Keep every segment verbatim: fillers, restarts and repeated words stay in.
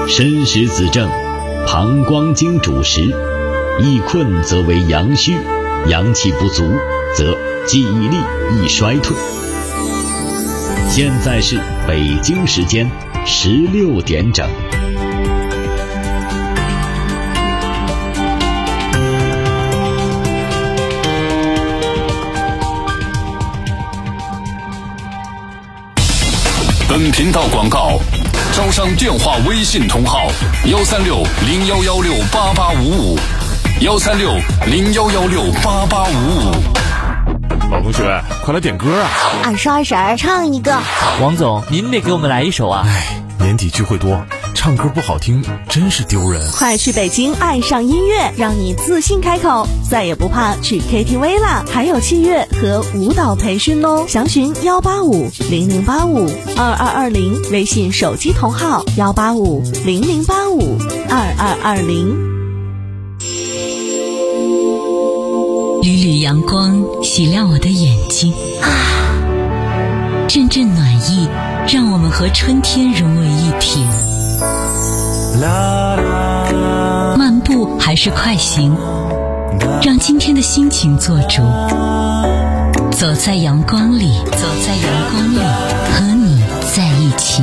申时子正，膀胱经主食，易困则为阳虚，阳气不足则记忆力易衰退。现在是北京时间十六点整。 本频道广告：招商电话微信同号：幺三六零幺幺六八八五五，幺三六零幺幺六八八五五。 老同学，快来点歌啊！ 二十二婶唱一个。 王总，您得给我们来一首啊！ 哎，年底聚会多，唱歌不好听真是丢人。 快去北京爱上音乐，让你自信开口，再也不怕去 K T V 啦！还有器乐和舞蹈培训哦，详询幺八五零零八五二二二零，微信手机同号幺八五零零八五二二二零。 缕缕阳光洗亮我的眼睛啊，阵阵暖意让我们和春天融为一体。漫步还是快行，让今天的心情做主。走在阳光里，走在阳光里，和你在一起。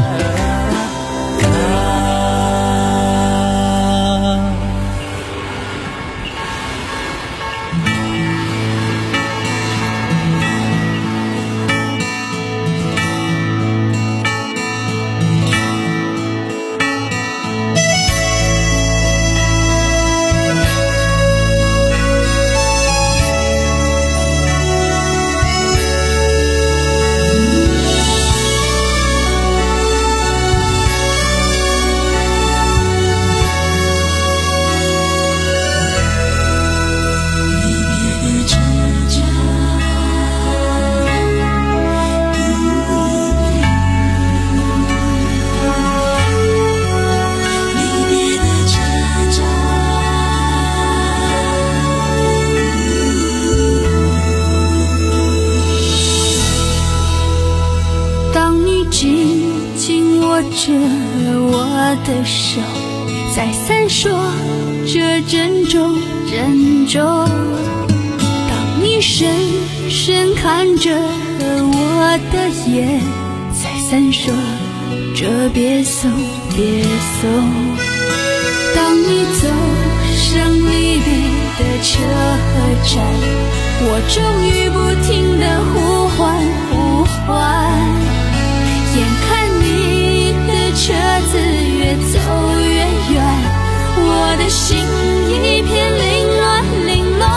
着我的手，再三说这珍重珍重。当你深深看着我的眼，再三说这别送别送。当你走上离别的车站，我终于不停地呼唤呼唤，眼看你的车子越走越远，我的心一片凌乱凌乱。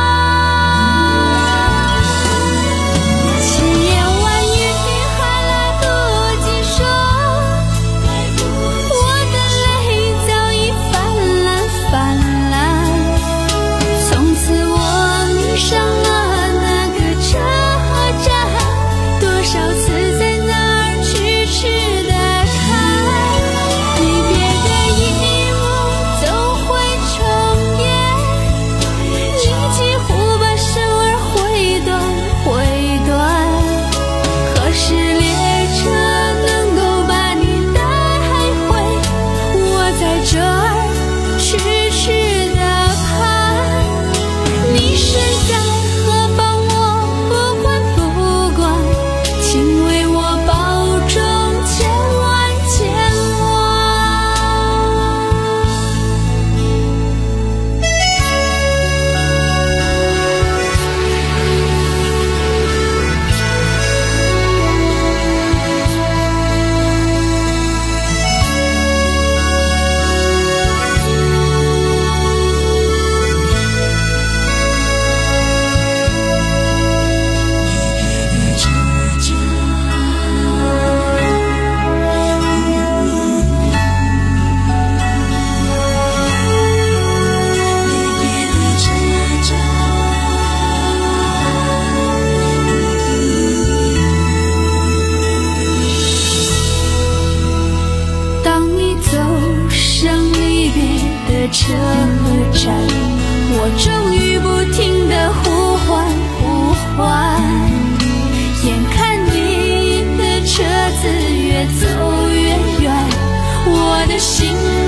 千言万语还来不及说，我的泪早已泛滥泛滥。从此我迷上了那个车站，多少次在那儿痴痴地看，离别的一幕总会重演，你几乎把生儿毁断毁断。可是列车能够把你带回，我在这儿痴痴地盼。你身在何方我不管不管，请为我保重千万千当你走上离别的车站，我终于不停地呼唤呼唤，眼看你的车子越走越远，我的心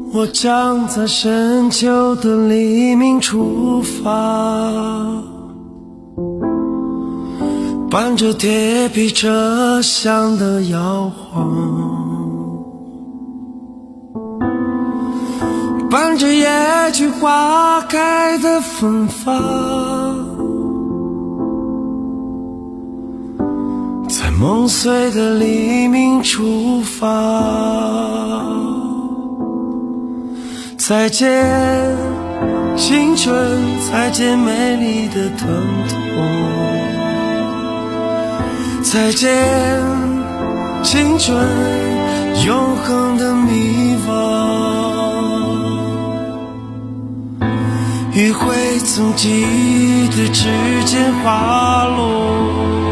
我将在深秋的黎明出发，伴着铁皮车厢的摇晃，伴着野菊花开的芬芳，在梦碎的黎明出发。再见青春，再见美丽的疼痛，再见青春永恒的迷惘。余晖从记忆的指尖滑落，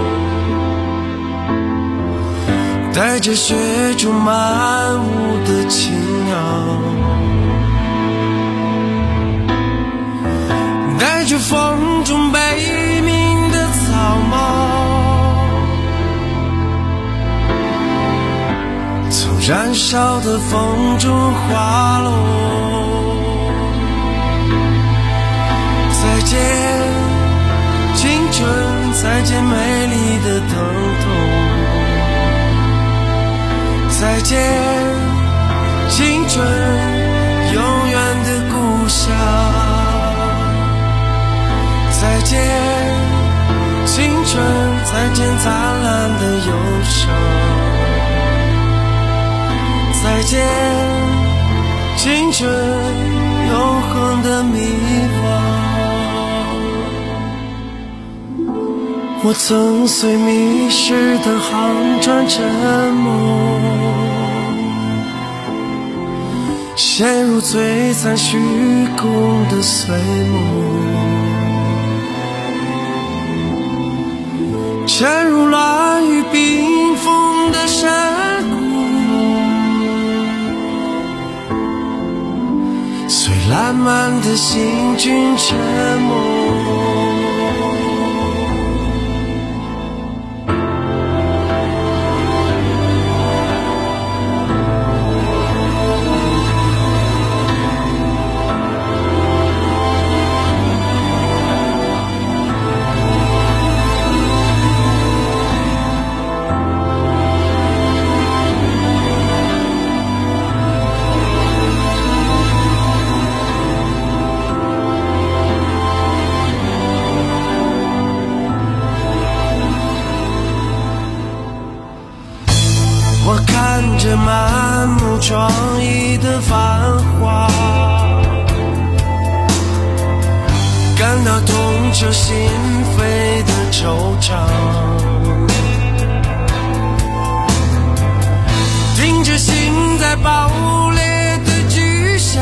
带着雪中漫舞的青鸟，带着风中悲鸣的草帽，从燃烧的风中滑落。再见青春，再见美丽的疼痛，再见青春永远的故乡，再见青春，再见灿烂的忧伤，再见青春永恒的迷惘。我曾随迷失的航船沉没，陷入璀璨虚空的碎梦，沉入乱雨冰封的山谷，随烂漫的行军沉没。我看着满目疮痍的繁华，感到痛彻心扉的惆怅，听着心在爆裂的巨响，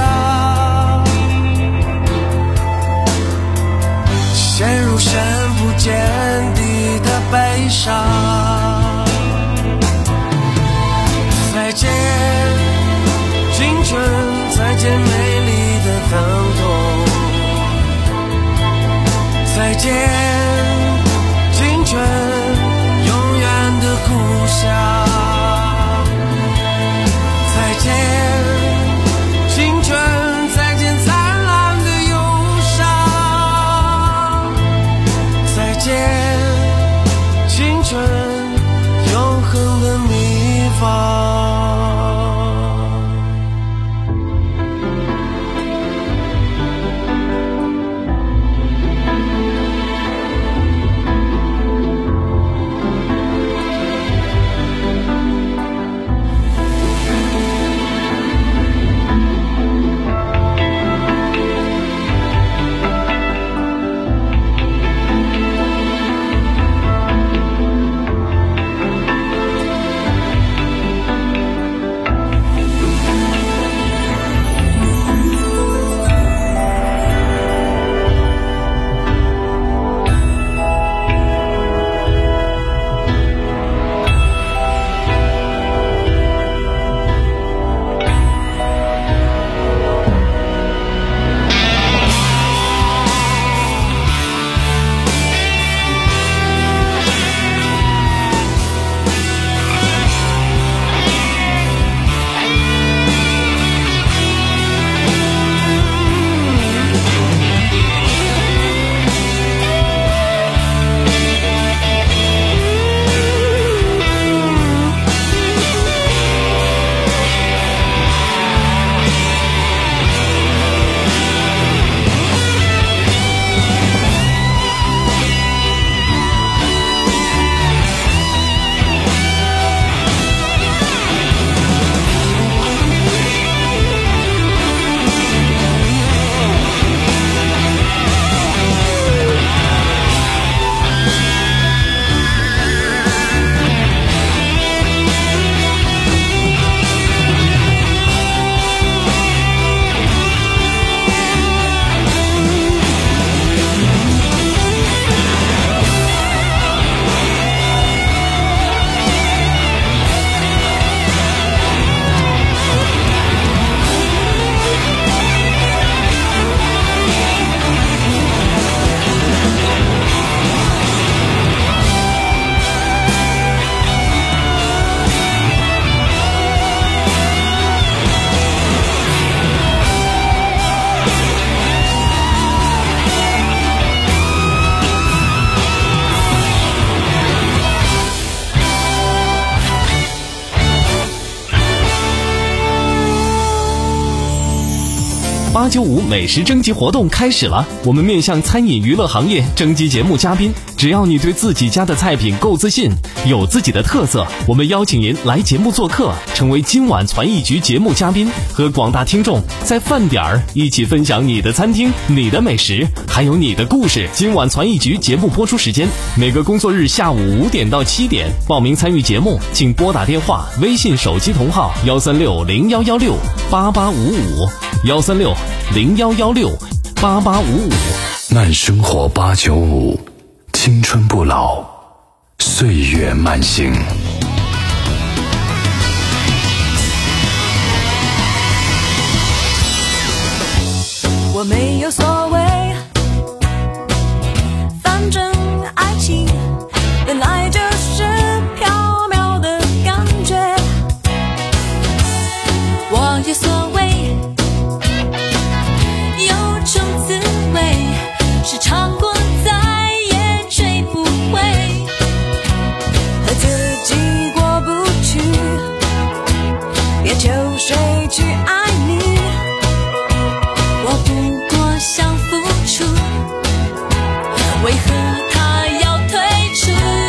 陷入深不见底的悲伤。再见青春，再见美丽的疼痛，再见青春永远的故乡，再见青春，再见灿烂的忧伤，再见青春八九五美食征集活动开始了，我们面向餐饮娱乐行业征集节目嘉宾，只要你对自己家的菜品够自信，有自己的特色，我们邀请您来节目做客，成为今晚传艺局节目嘉宾，和广大听众在饭点儿一起分享你的餐厅、你的美食，还有你的故事。今晚传艺局节目播出时间每个工作日下午五点到七点，报名参与节目请拨打电话、微信手机同号幺三六零幺幺六八八五五幺三六零幺幺六八八五五。 慢生活八九五，青春不老，岁月慢行。 我没有所谓，反正爱情本来就是缥缈的感觉。我有所谓，有种滋味是尝过再也追不回，和自己过不去，别求谁去爱你。我不过想付出，为何他要退出？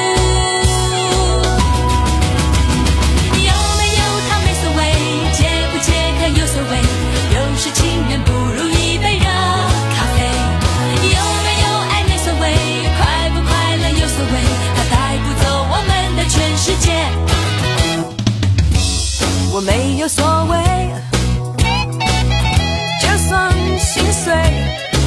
有没有他没所谓，解不解开有所谓，有时情人不如一杯热咖啡。有没有爱没所谓，快不快乐有所谓，他带不走我们的全世界。我没有所谓，就算心碎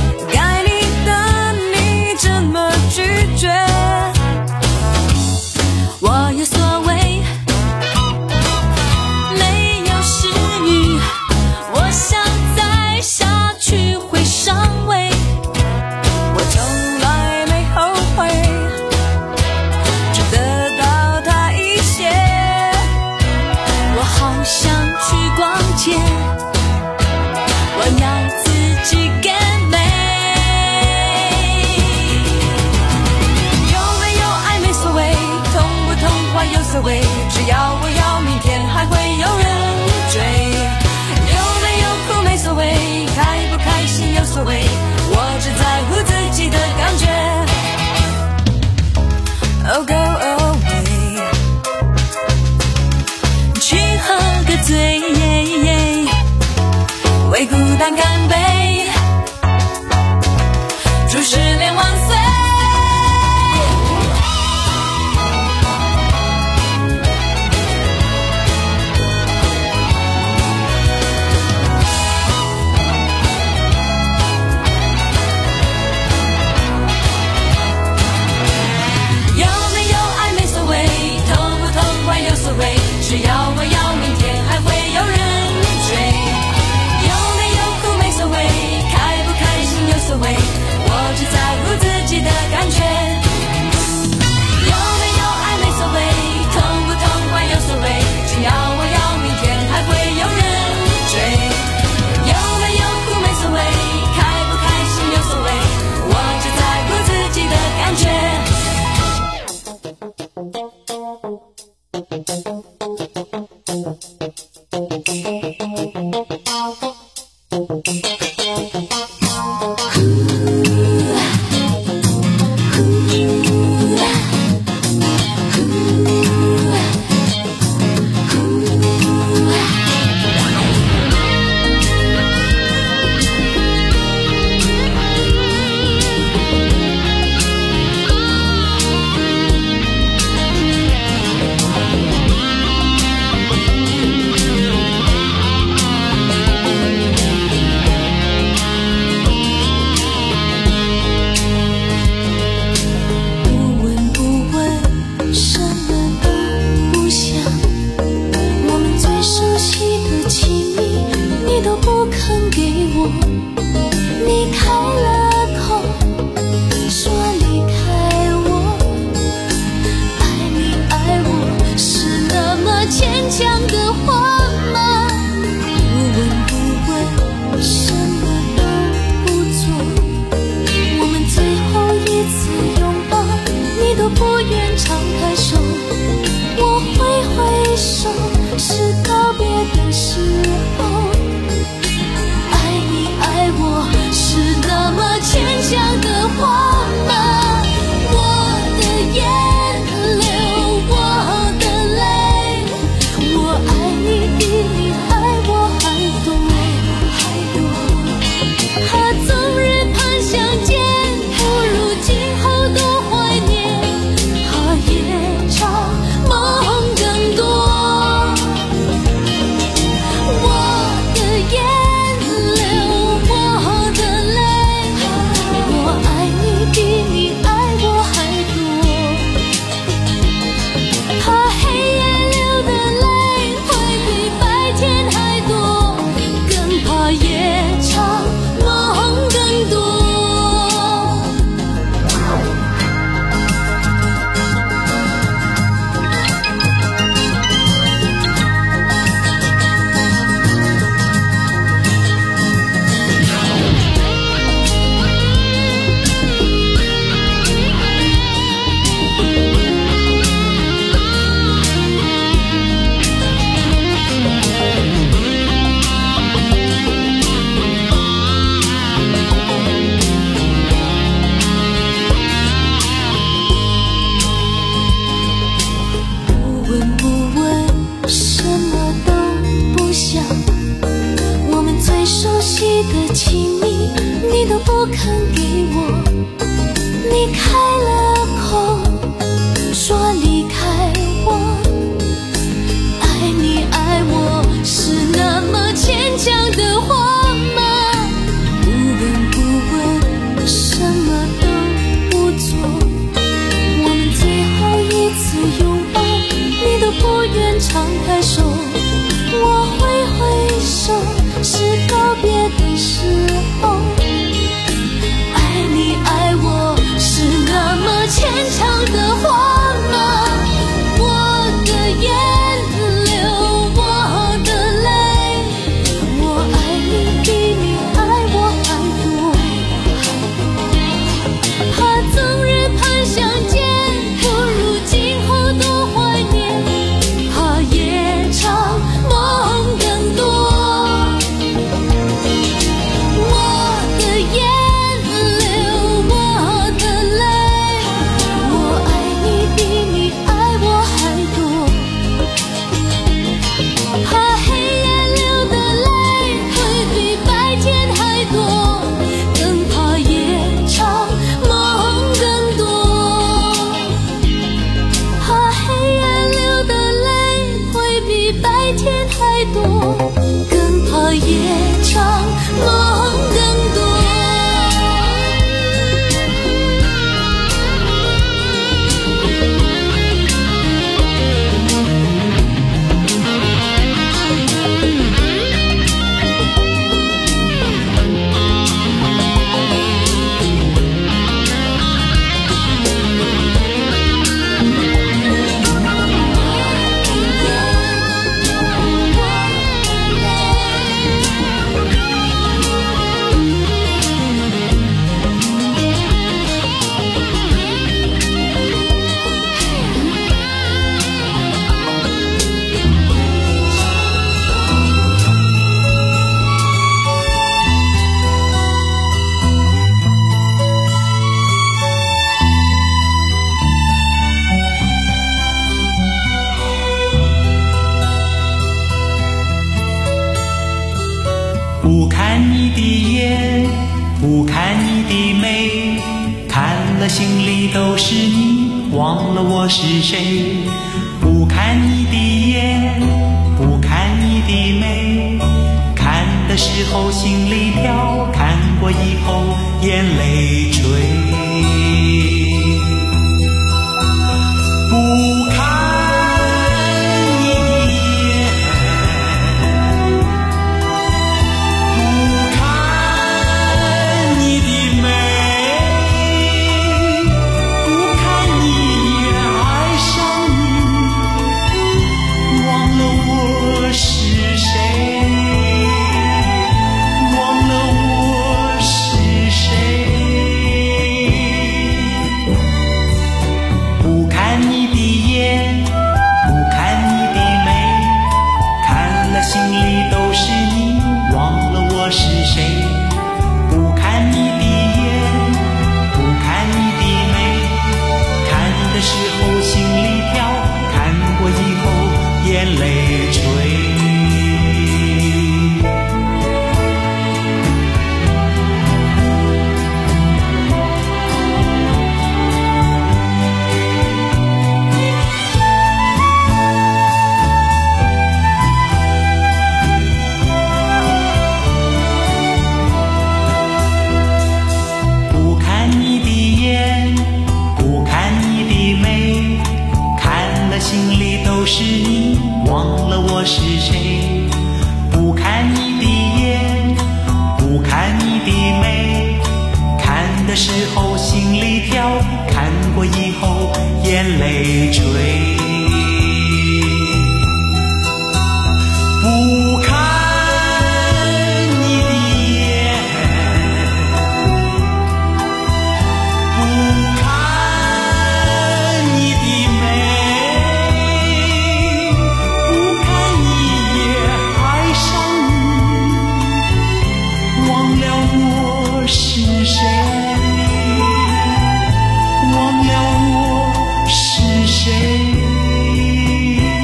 悉的亲密你都不肯给我，你开了口说离开我，爱你爱我是那么牵强的话吗？不问不问什么都不做，我们最后一次拥抱你都不愿敞开手，我挥挥手是告别的时候，爱你爱我是那么牵强的话吗？我的眼流我的泪，我爱你比你爱我还多，怕曾日盼相见，不如今后多怀念，怕夜长梦更多。更怕夜长梦更多。 不看你的眼，不看你的眉，看了心里都是你，忘了我是谁。不看你的眼，不看你的眉，看的时候心里跳，看过以后眼泪垂。不看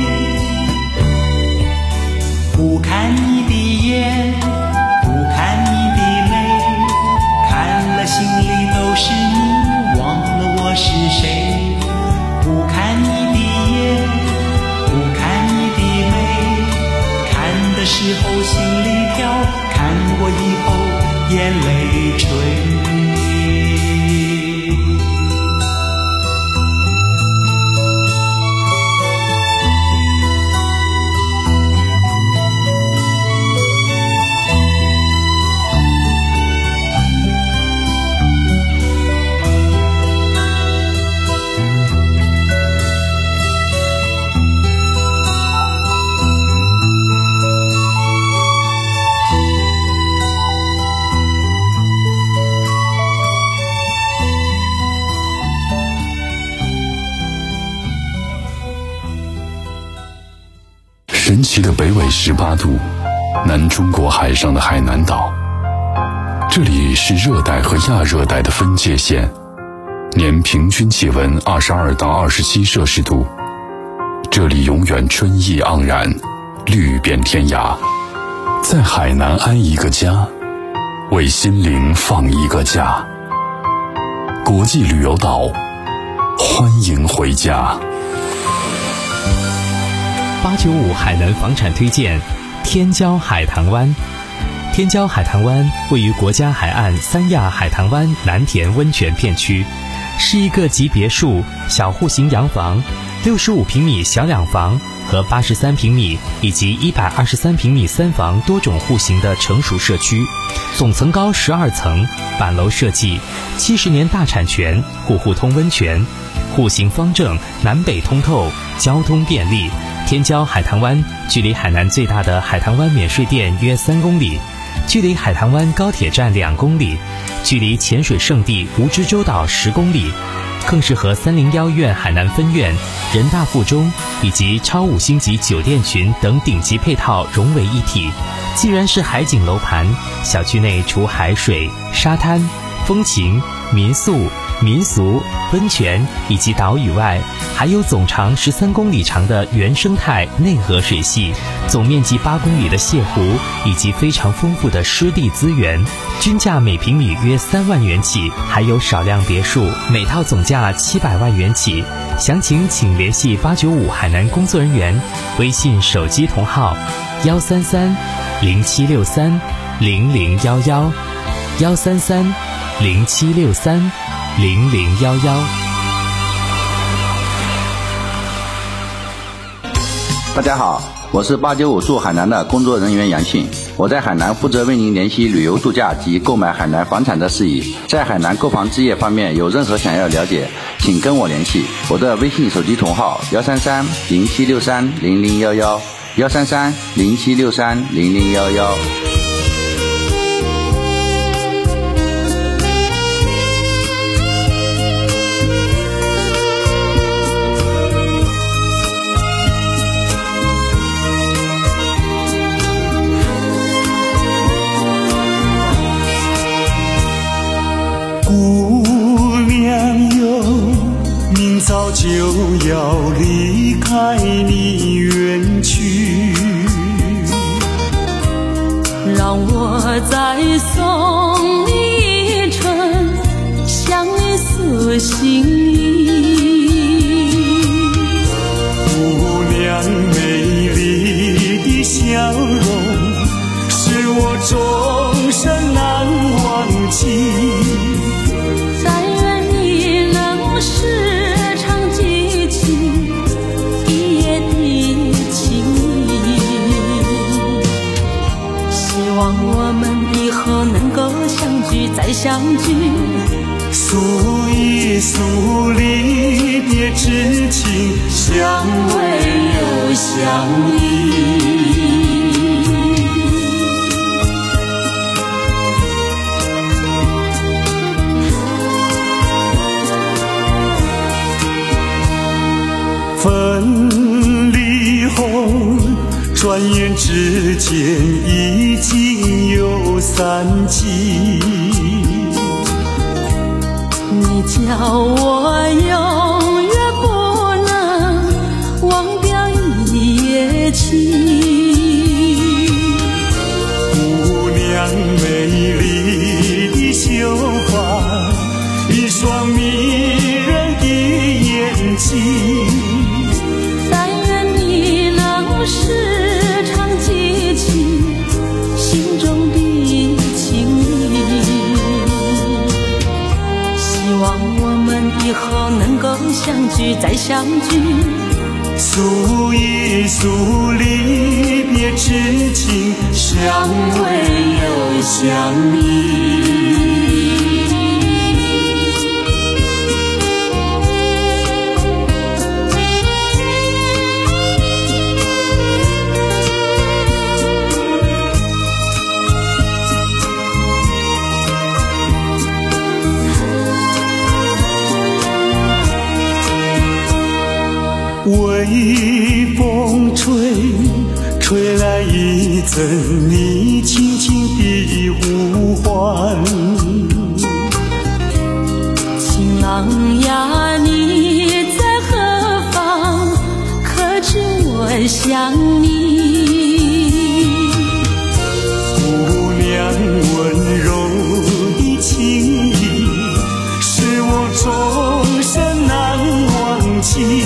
不看你的眼，不看我是谁。不看你的眼，不看你的眉，看的时候心里跳，看过以后眼泪垂。 神奇的北纬十八度，南中国海上的海南岛，这里是热带和亚热带的分界线，年平均气温二十二到二十七摄氏度。这里永远春意盎然，绿遍天涯。在海南安一个家，为心灵放一个假。国际旅游岛，欢迎回家。 八九五海南房产推荐天骄海棠湾。天骄海棠湾位于国家海岸三亚海棠湾南田温泉片区，是一个集别墅、小户型洋房、六十五平米小两房和八十三平米以及一百二十三平米三房多种户型的成熟社区，总层高十二层，板楼设计，七十年大产权，户户通温泉，户型方正，南北通透，交通便利。天骄海棠湾距离海南最大的海棠湾免税店约三公里，距离海棠湾高铁站两公里，距离潜水圣地蜈支洲岛十公里，更是和三零幺医院海南分院、人大附中以及超五星级酒店群等顶级配套融为一体。既然是海景楼盘，小区内除海水、沙滩、风情、民宿、民俗、温泉以及岛屿外，还有总长十三公里长的原生态内河水系，总面积八公里的泻湖，以及非常丰富的湿地资源，均价每平米约三万元起，还有少量别墅，每套总价七百万元起。详情请联系八九五海南工作人员，微信手机同号幺三三零七六三零零幺幺幺三三零七六三零零幺幺。 大家好，我是八九五驻海南的工作人员杨庆，我在海南负责为您联系旅游度假及购买海南房产的事宜。在海南购房置业方面有任何想要了解，请跟我联系，我的微信手机同号幺三三零七六三零零幺幺幺三三零七六三零零幺幺。 早就要离开你远去， 让我再送你一程相思心意。 姑娘美丽的笑容是我终身难忘记， 但愿你能是希望我们以后能够相聚再相聚， 诉一诉离别之情，相偎又相依。分离后转眼之间已经有三季， 你叫我永远不能忘掉一夜情。 姑娘美丽的秀发，一双迷人心。 但愿你能时常记起心中的情谊，希望我们以后能够相聚再相聚， 诉一诉离别之情，相偎又相依。微风吹，吹来一阵你轻轻的呼唤。 情郎呀，你在何方？可知我想你？ 姑娘温柔的情意，是我终身难忘记。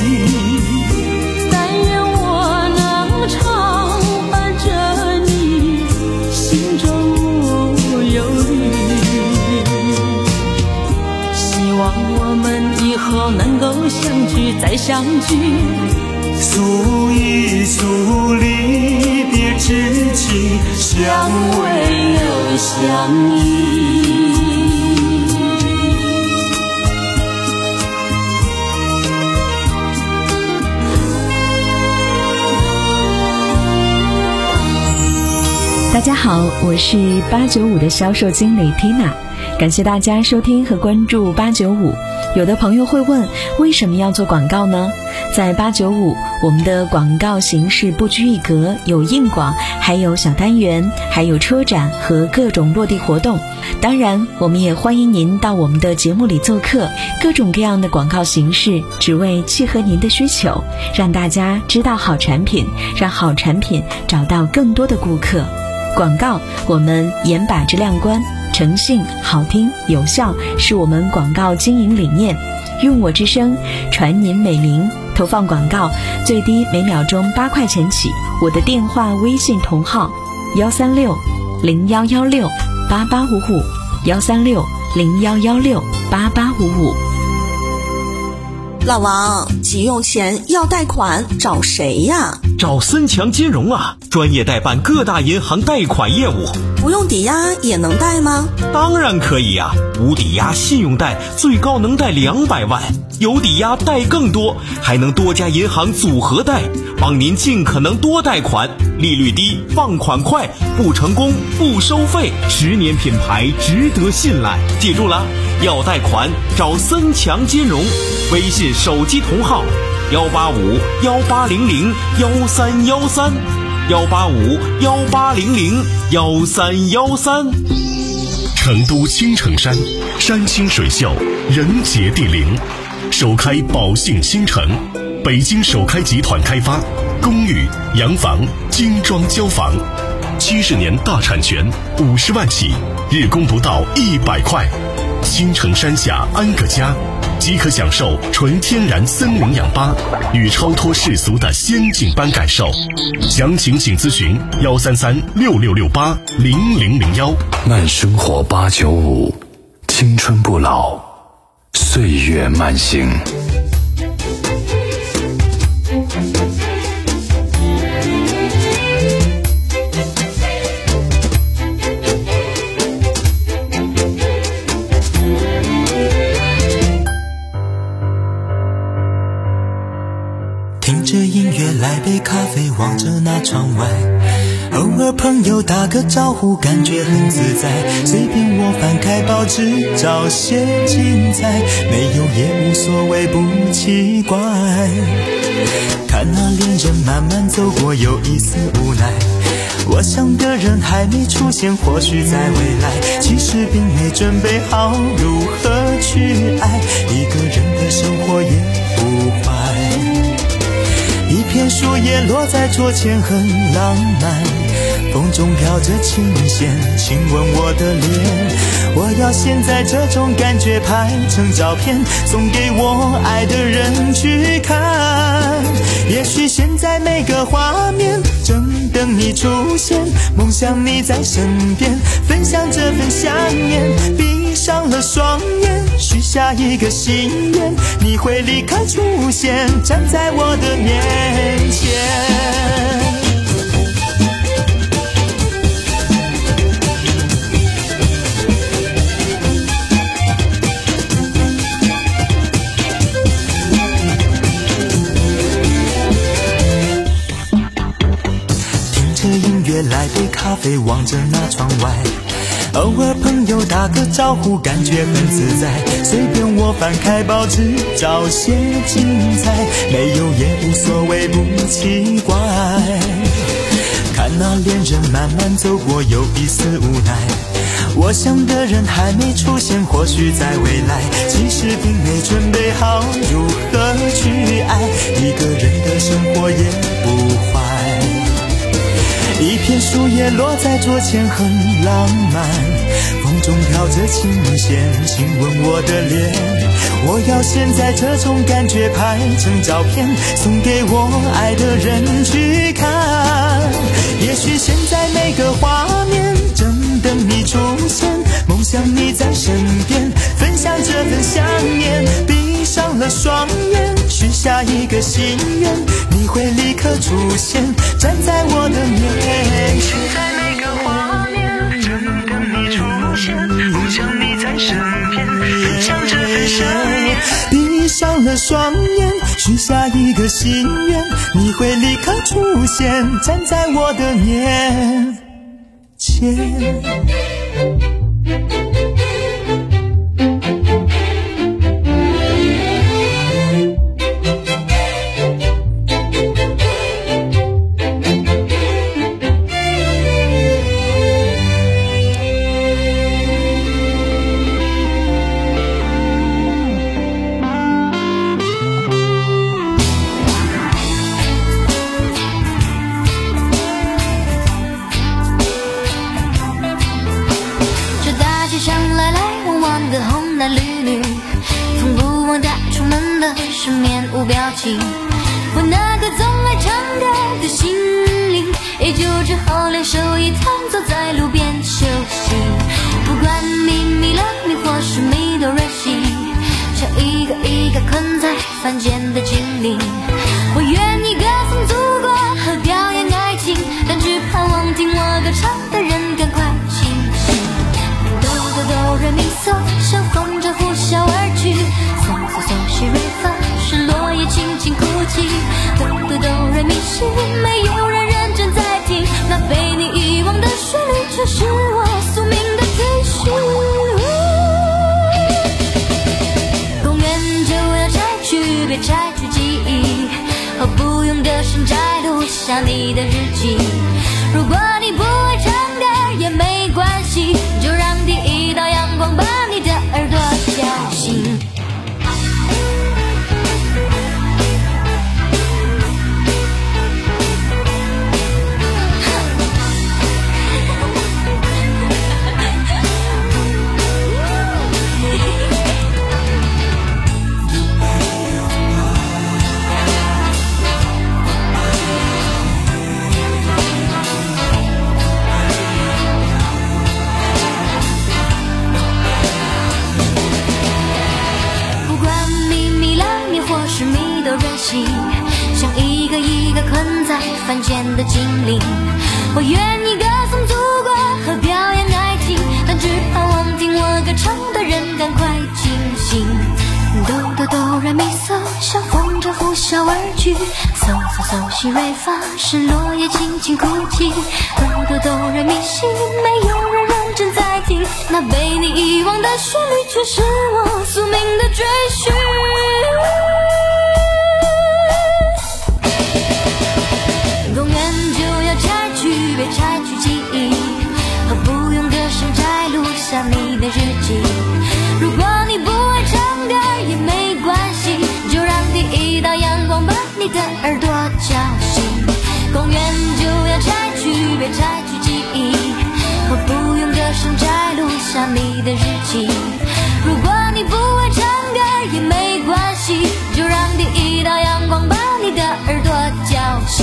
能够相聚再相聚， 诉一诉离别之情，相偎又相依。 大家好，我是八九五的销售经理 Tina， 感谢大家收听和关注八九五。有的朋友会问，为什么要做广告呢？在八九五，我们的广告形式不拘一格，有硬广，还有小单元，还有车展和各种落地活动。当然，我们也欢迎您到我们的节目里做客，各种各样的广告形式，只为契合您的需求，让大家知道好产品，让好产品找到更多的顾客。广告，我们严把质量关，诚信、好听、有效是我们广告经营理念。用我之声，传您美名。投放广告最低每秒钟八块钱起。我的电话、微信同号：幺三六零幺幺六八八五五，幺三六零幺幺六八八五五。 老王，急用钱要贷款，找谁呀？ 找森强金融啊，专业代办各大银行贷款业务。 不用抵押也能贷吗？ 当然可以啊，无抵押信用贷最高能贷两百万，有抵押贷更多，还能多家银行组合贷，帮您尽可能多贷款，利率低，放款快，不成功不收费，十年品牌值得信赖。记住了，要贷款找森强金融，微信手机同号幺八五幺八零零幺三幺三，幺八五幺八零零幺三幺三。 成都青城山，山清水秀，人杰地灵，首开宝信新城，北京首开集团开发，公寓、洋房、精装交房，七十年大产权，五十万起，日供不到一百块。青城山下安个家，即可享受纯天然森林氧吧与超脱世俗的仙境般感受。详情请咨询幺三三六六六八零零零幺。 慢生活八九五，青春不老，岁月慢行。 听着音乐，来杯咖啡，望着那窗外，偶尔朋友打个招呼，感觉很自在。随便我翻开报纸，找些精彩，没有也无所谓，不奇怪。看那恋人慢慢走过，有一丝无奈。我想的人还没出现，或许在未来，其实并没准备好如何去爱，一个人的生活也不坏。一片树叶落在桌前很浪漫， 风中飘着琴弦，亲吻我的脸。我要现在这种感觉拍成照片，送给我爱的人去看。也许现在每个画面正等你出现，梦想你在身边，分享这份想念。闭上了双眼，许下一个心愿，你会立刻出现，站在我的面前。来杯咖啡，望着那窗外，偶尔朋友打个招呼，感觉很自在。随便我翻开报纸，找些精彩，没有也无所谓，不奇怪。看那恋人慢慢走过，有一丝无奈。我想的人还没出现，或许在未来，其实并没准备好如何去爱。一个人的生活也不坏。一片树叶落在桌前很浪漫，风中飘着琴弦，亲吻我的脸。我要现在这种感觉拍成照片，送给我爱的人去看。也许现在每个画面正等你出现，梦想你在身边，分享这份想念。闭上了双眼，许下一个心愿，你会立刻出现，站在我的面前。现在每个画面正等你出现，梦想你在身边，分享这份想念。闭上了双眼，许下一个心愿，你会立刻出现，站在我的面前。 我那个总爱唱歌的心灵，也就只好联手一趟走在路边休息。不管你迷了迷或是迷都任性，像一个一个困在凡间的精灵。我愿意歌颂祖国和表演爱情，但只盼望听我歌唱的人赶快清醒。哆哆哆来咪嗦，像风筝呼啸而去，嗦嗦嗦西瑞发，是落叶轻轻哭泣。哆哆哆来咪西，没有人认真在听，那被你遗忘的旋律却是我宿命的追寻。公园就要拆去，别拆去记忆，和不用歌声摘录下你的日记。如果你不会唱歌也没关系，就让第一道阳光把你的耳朵叫醒。像一个一个困在凡间的精灵，我愿意歌颂祖国和表演爱情，但只盼望听我歌唱的人赶快清醒。哆哆哆来咪嗦，像风筝呼啸而去，嗦嗦嗦西瑞发，是落叶轻轻哭泣。哆哆哆来咪西，没有人认真在听，那被你遗忘的旋律却是我宿命的追寻。公园就要拆去，别拆去记忆，和不用歌声摘录下你的日记。如果你不会唱歌也没关系，就让第一道阳光把你的耳朵叫醒。公园就要拆去，别拆去记忆。 想摘录下你的日记。如果你不会唱歌也没关系，就让第一道阳光把你的耳朵叫醒。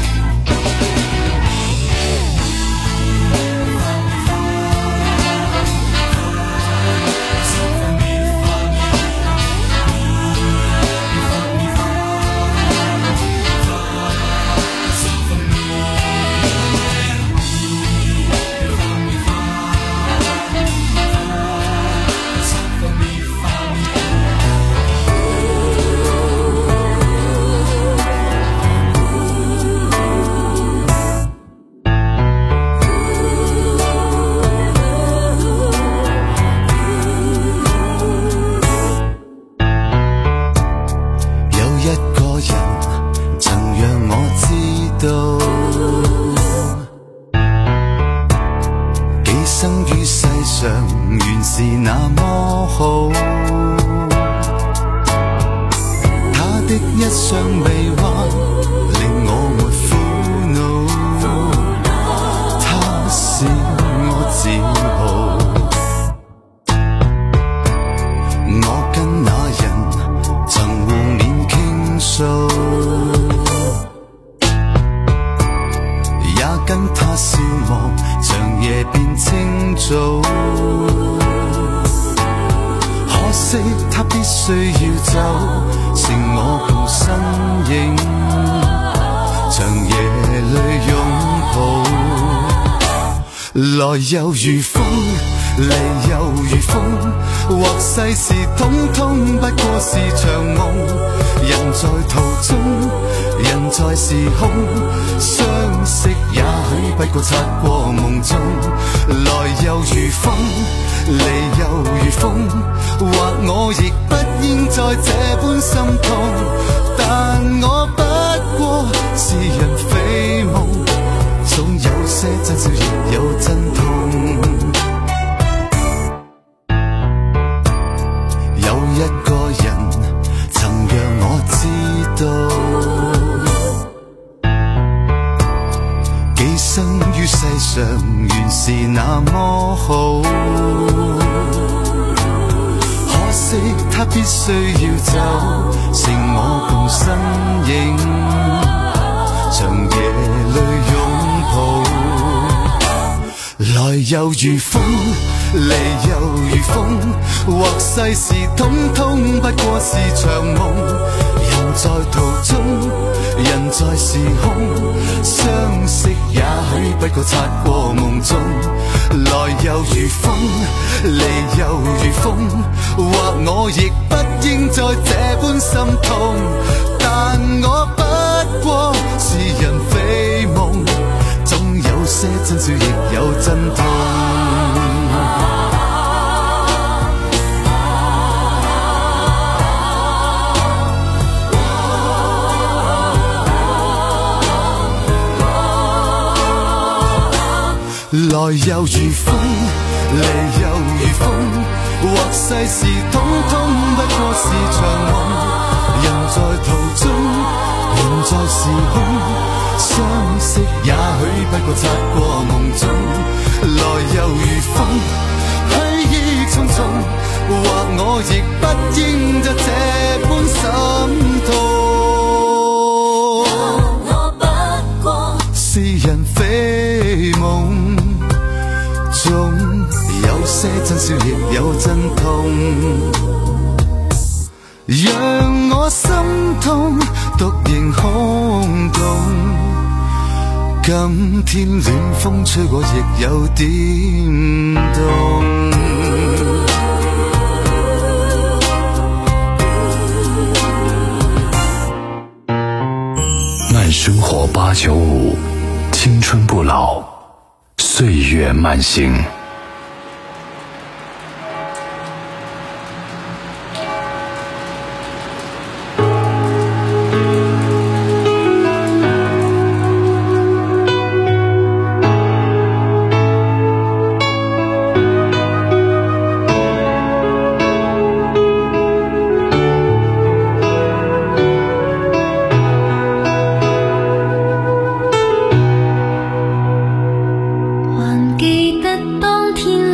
來又如風，離又如風，或世事統統不過是場夢。人在途中，人在時空，相識也許不過擦過夢中。來又如風，離又如風，或我亦不應再這般心痛，但我不過是人非夢。總有些真笑亦有真痛，有一個人曾讓我知道，寄生於世上原是那麼好，可惜他必須要走，剩我共身影，長夜裏擁來又如風，離又如風，或世事統統不過是場夢。人在途中，人在時空，相識也許不過擦過夢中。來又如風，離又如風，或我亦不應再這般心痛，但我不過是人非夢。有些真笑亦有真痛，來又如風，離又如風，或世事統統不過是場夢。人在途中，人在時空，相識也許不過擦過夢中。來又如風，去意匆匆，或我亦不應就這般心痛。我不過是人非夢，總有些真笑亦有真痛。讓我心痛，獨仍空洞。今天暖風吹過，亦有點凍。 慢生活八九五，青春不老，岁月慢行。 還記得當天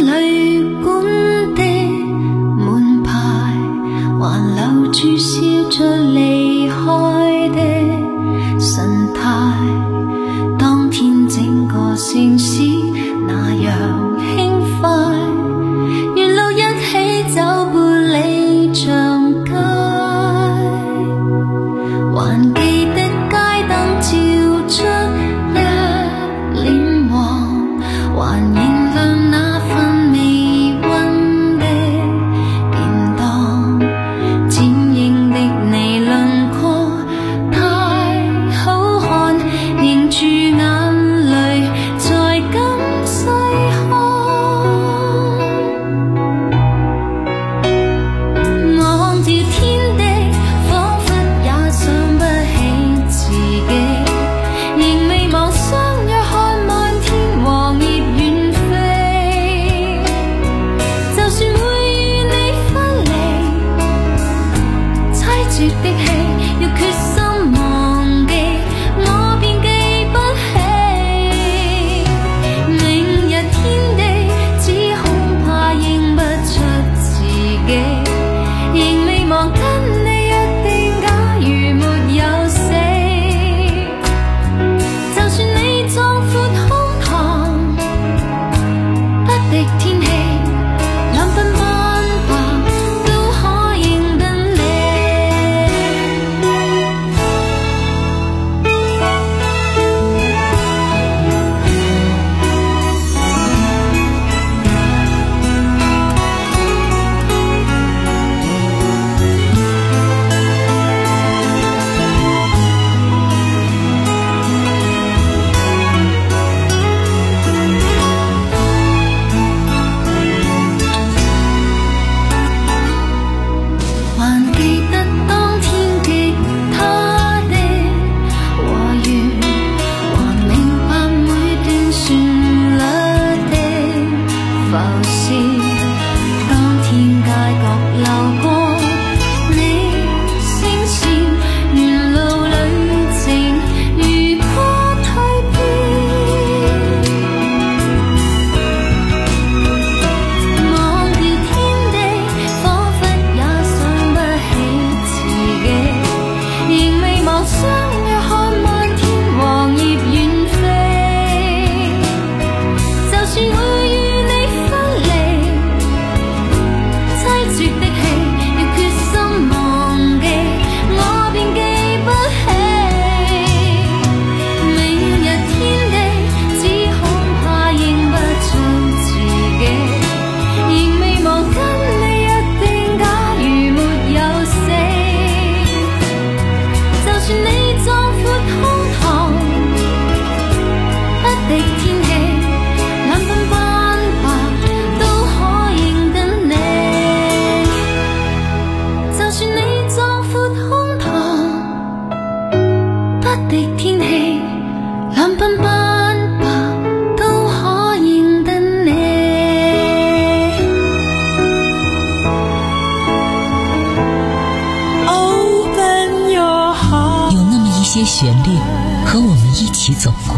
些旋律和我们一起走过，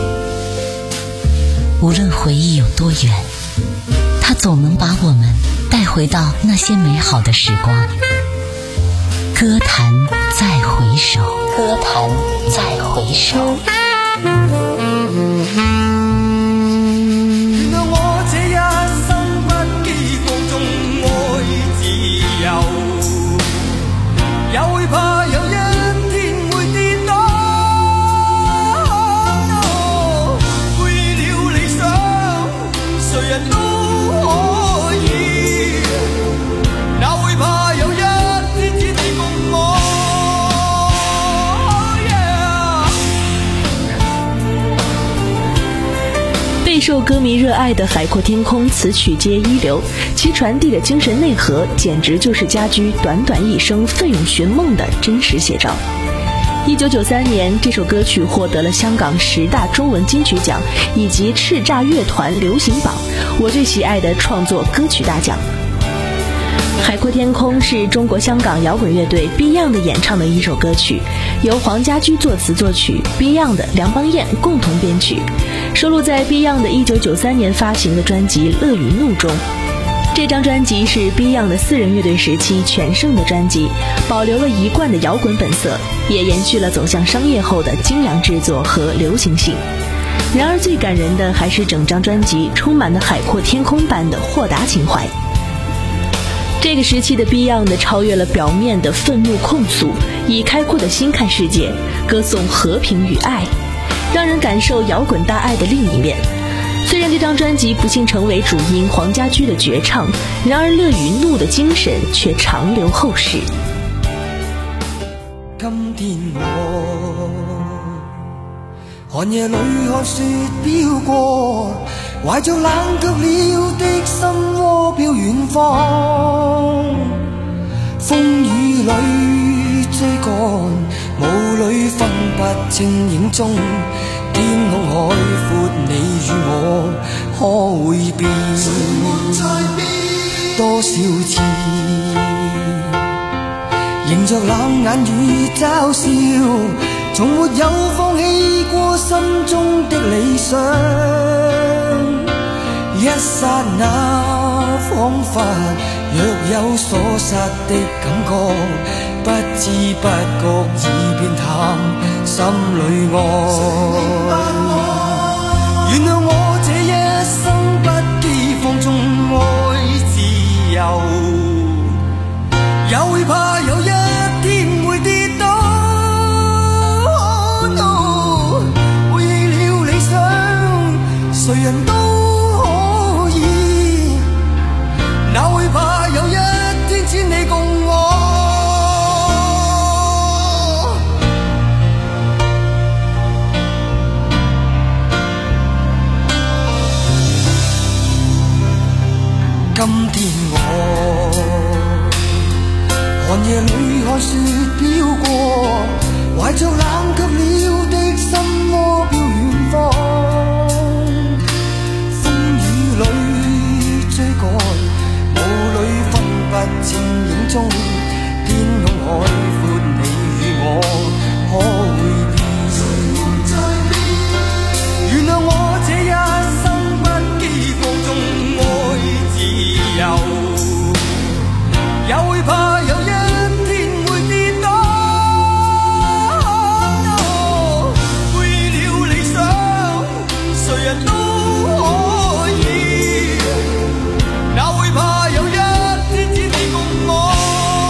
无论回忆有多远，它总能把我们带回到那些美好的时光。歌坛再回首，歌坛再回首。 备受歌迷热爱的《海阔天空》词曲皆一流，其传递的精神内核简直就是家驹短短一生奋勇寻梦的真实写照。一九九三年，这首歌曲获得了香港十大中文金曲奖以及叱咤乐团流行榜我最喜爱的创作歌曲大奖。《海阔天空》是中国香港摇滚乐队 Beyond 的演唱的一首歌曲，由黄家驹作词作曲， Beyond 的梁邦彦共同编曲，收录在 Beyond 的一九九三年发行的专辑《乐与怒》中。这张专辑是 Beyond 的四人乐队时期全盛的专辑，保留了一贯的摇滚本色，也延续了走向商业后的精良制作和流行性。然而最感人的还是整张专辑充满了海阔天空般的豁达情怀。这个时期的 Beyond 超越了表面的愤怒控诉，以开阔的心看世界，歌颂和平与爱，让人感受摇滚大爱的另一面。虽虽然这张专辑不幸成为主音黄家驹的绝唱，然而乐与怒的精神却长留后世。 今天我寒夜里看雪飄過，懷着冷卻了的心窩飄遠方，風雨裏追趕，霧裏分不清影蹤，天空海闊，你與我可會變？多少次迎着冷眼與嘲笑，從沒有放棄過心中的理想。一剎那彷彿若有所失的感覺，不知不覺已變淡，心裏愛。原諒我這一生不羈放縱愛自由，也會怕有一天會跌倒。Oh no， 為了理想，誰人都可以，哪會怕有一天只你共我。今天我寒夜裏看雪飄過，懷着冷卻了的心窩飄遠方，風雨裏追趕，霧裏分不清影蹤，天空海闊，你與我可會變？原諒我這一生不羈放縱愛自由，也會怕有一天會跌倒。Oh no， 為了理想，誰人都可以，哪會怕有一天只你共我。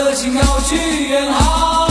热情要去远航。